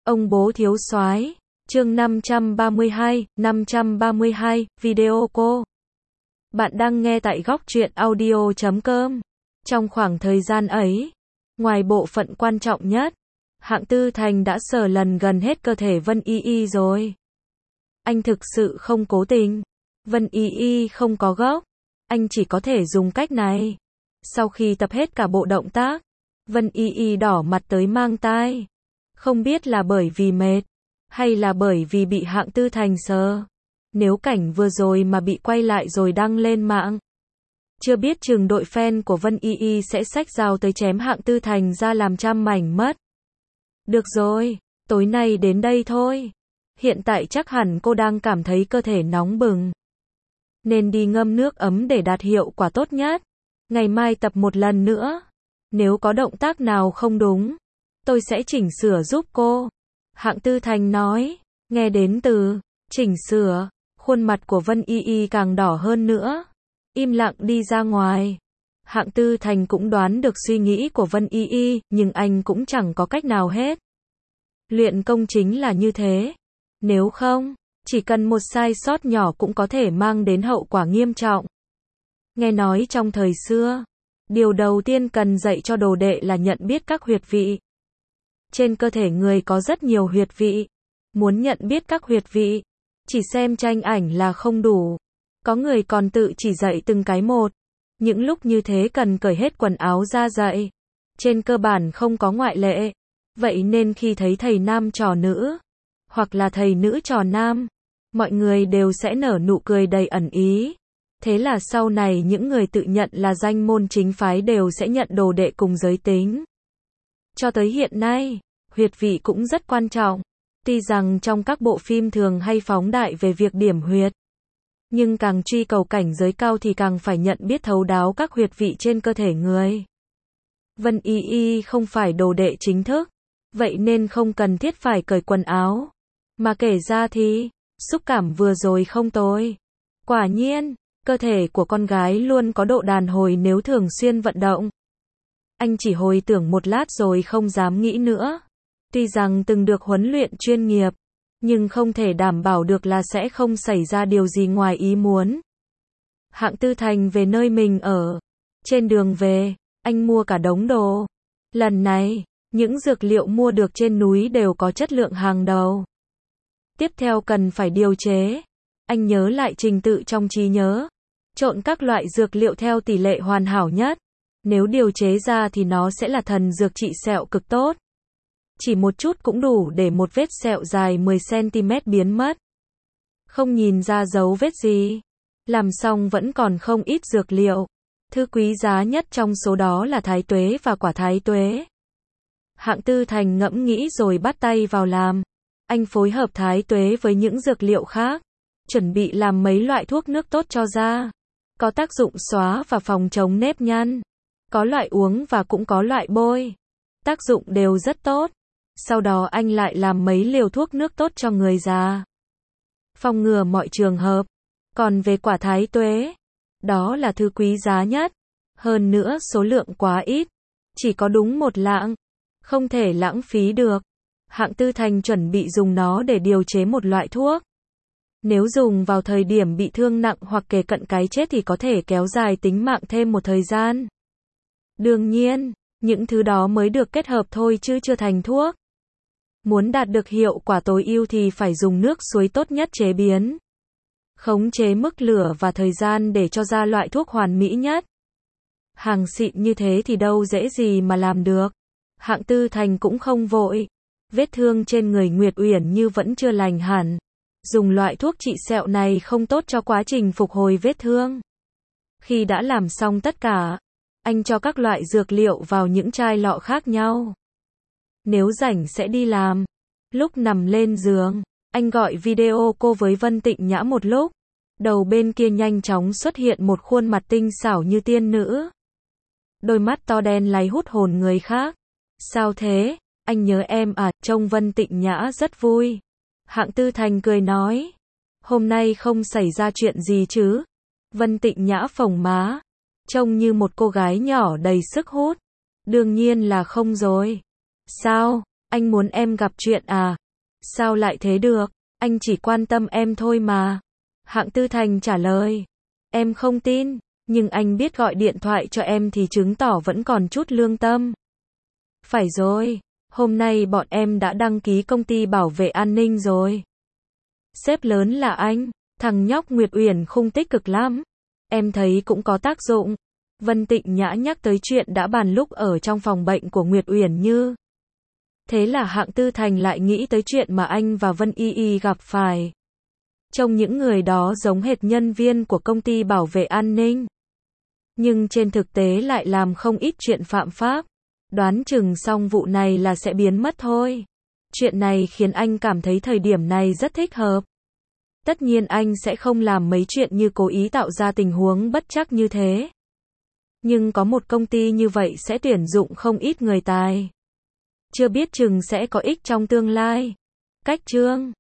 Ông bố thiếu soái, chương 532, video cô. Bạn đang nghe tại góc truyện audio.com. Trong khoảng thời gian ấy, ngoài bộ phận quan trọng nhất, Hạng Tư Thành đã sờ lần gần hết cơ thể Vân Y Y rồi. Anh thực sự không cố tình. Vân Y Y không có gốc. Anh chỉ có thể dùng cách này. Sau khi tập hết cả bộ động tác, Vân Y Y đỏ mặt tới mang tai. Không biết là bởi vì mệt, hay là bởi vì bị Hạng Tư Thành sờ. Nếu cảnh vừa rồi mà bị quay lại rồi đăng lên mạng, chưa biết chừng đội fan của Vân Y Y sẽ xách dao tới chém Hạng Tư Thành ra làm trăm mảnh mất. Được rồi, tối nay đến đây thôi. Hiện tại chắc hẳn cô đang cảm thấy cơ thể nóng bừng, nên đi ngâm nước ấm để đạt hiệu quả tốt nhất. Ngày mai tập một lần nữa. Nếu có động tác nào không đúng, tôi sẽ chỉnh sửa giúp cô. Hạng Tư Thành nói. Nghe đến từ chỉnh sửa, khuôn mặt của Vân Y Y càng đỏ hơn nữa. Im lặng đi ra ngoài. Hạng Tư Thành cũng đoán được suy nghĩ của Vân Y Y, nhưng anh cũng chẳng có cách nào hết. Luyện công chính là như thế. Nếu không, chỉ cần một sai sót nhỏ cũng có thể mang đến hậu quả nghiêm trọng. Nghe nói trong thời xưa, điều đầu tiên cần dạy cho đồ đệ là nhận biết các huyệt vị. Trên cơ thể người có rất nhiều huyệt vị. Muốn nhận biết các huyệt vị, chỉ xem tranh ảnh là không đủ. Có người còn tự chỉ dạy từng cái một. Những lúc như thế cần cởi hết quần áo ra dạy. Trên cơ bản không có ngoại lệ. Vậy nên khi thấy thầy nam trò nữ, hoặc là thầy nữ trò nam, mọi người đều sẽ nở nụ cười đầy ẩn ý. Thế là sau này những người tự nhận là danh môn chính phái đều sẽ nhận đồ đệ cùng giới tính. Cho tới hiện nay, huyệt vị cũng rất quan trọng. Tuy rằng trong các bộ phim thường hay phóng đại về việc điểm huyệt, nhưng càng truy cầu cảnh giới cao thì càng phải nhận biết thấu đáo các huyệt vị trên cơ thể người. Vân Y Y không phải đồ đệ chính thức, vậy nên không cần thiết phải cởi quần áo. Mà kể ra thì, xúc cảm vừa rồi không tồi. Quả nhiên, cơ thể của con gái luôn có độ đàn hồi nếu thường xuyên vận động. Anh chỉ hồi tưởng một lát rồi không dám nghĩ nữa. Tuy rằng từng được huấn luyện chuyên nghiệp, nhưng không thể đảm bảo được là sẽ không xảy ra điều gì ngoài ý muốn. Hạng Tư Thành về nơi mình ở. Trên đường về, anh mua cả đống đồ. Lần này, những dược liệu mua được trên núi đều có chất lượng hàng đầu. Tiếp theo cần phải điều chế. Anh nhớ lại trình tự trong trí nhớ. Trộn các loại dược liệu theo tỷ lệ hoàn hảo nhất. Nếu điều chế ra thì nó sẽ là thần dược trị sẹo cực tốt. Chỉ một chút cũng đủ để một vết sẹo dài 10cm biến mất. Không nhìn ra dấu vết gì. Làm xong vẫn còn không ít dược liệu. Thứ quý giá nhất trong số đó là thái tuế và quả thái tuế. Hạng Tư Thành ngẫm nghĩ rồi bắt tay vào làm. Anh phối hợp thái tuế với những dược liệu khác, chuẩn bị làm mấy loại thuốc nước tốt cho da. Có tác dụng xóa và phòng chống nếp nhăn. Có loại uống và cũng có loại bôi. Tác dụng đều rất tốt. Sau đó anh lại làm mấy liều thuốc nước tốt cho người già, phòng ngừa mọi trường hợp. Còn về quả thái tuế, đó là thứ quý giá nhất. Hơn nữa số lượng quá ít, chỉ có đúng một lạng. Không thể lãng phí được. Hạng Tư Thành chuẩn bị dùng nó để điều chế một loại thuốc. Nếu dùng vào thời điểm bị thương nặng hoặc kề cận cái chết thì có thể kéo dài tính mạng thêm một thời gian. Đương nhiên, những thứ đó mới được kết hợp thôi chứ chưa thành thuốc. Muốn đạt được hiệu quả tối ưu thì phải dùng nước suối tốt nhất chế biến. Khống chế mức lửa và thời gian để cho ra loại thuốc hoàn mỹ nhất. Hàng xịn như thế thì đâu dễ gì mà làm được. Hạng Tư Thành cũng không vội. Vết thương trên người Nguyệt Uyển Như vẫn chưa lành hẳn. Dùng loại thuốc trị sẹo này không tốt cho quá trình phục hồi vết thương. Khi đã làm xong tất cả, anh cho các loại dược liệu vào những chai lọ khác nhau. Nếu rảnh sẽ đi làm. Lúc nằm lên giường, anh gọi video cô với Vân Tịnh Nhã một lúc. Đầu bên kia nhanh chóng xuất hiện một khuôn mặt tinh xảo như tiên nữ. Đôi mắt to đen láy hút hồn người khác. Sao thế? Anh nhớ em à? Trông Vân Tịnh Nhã rất vui. Hạng Tư Thành cười nói. Hôm nay không xảy ra chuyện gì chứ? Vân Tịnh Nhã phồng má. Trông như một cô gái nhỏ đầy sức hút. Đương nhiên là không rồi. Sao? Anh muốn em gặp chuyện à? Sao lại thế được? Anh chỉ quan tâm em thôi mà. Hạng Tư Thành trả lời. Em không tin, nhưng anh biết gọi điện thoại cho em thì chứng tỏ vẫn còn chút lương tâm. Phải rồi, hôm nay bọn em đã đăng ký công ty bảo vệ an ninh rồi. Sếp lớn là anh, thằng nhóc Nguyệt Uyển Khung tích cực lắm. Em thấy cũng có tác dụng. Vân Tịnh Nhã nhắc tới chuyện đã bàn lúc ở trong phòng bệnh của Nguyệt Uyển Như. Thế là Hạng Tư Thành lại nghĩ tới chuyện mà anh và Vân Y Y gặp phải. Trông những người đó giống hệt nhân viên của công ty bảo vệ an ninh. Nhưng trên thực tế lại làm không ít chuyện phạm pháp. Đoán chừng xong vụ này là sẽ biến mất thôi. Chuyện này khiến anh cảm thấy thời điểm này rất thích hợp. Tất nhiên anh sẽ không làm mấy chuyện như cố ý tạo ra tình huống bất trắc như thế. Nhưng có một công ty như vậy sẽ tuyển dụng không ít người tài. Chưa biết chừng sẽ có ích trong tương lai. Cách chương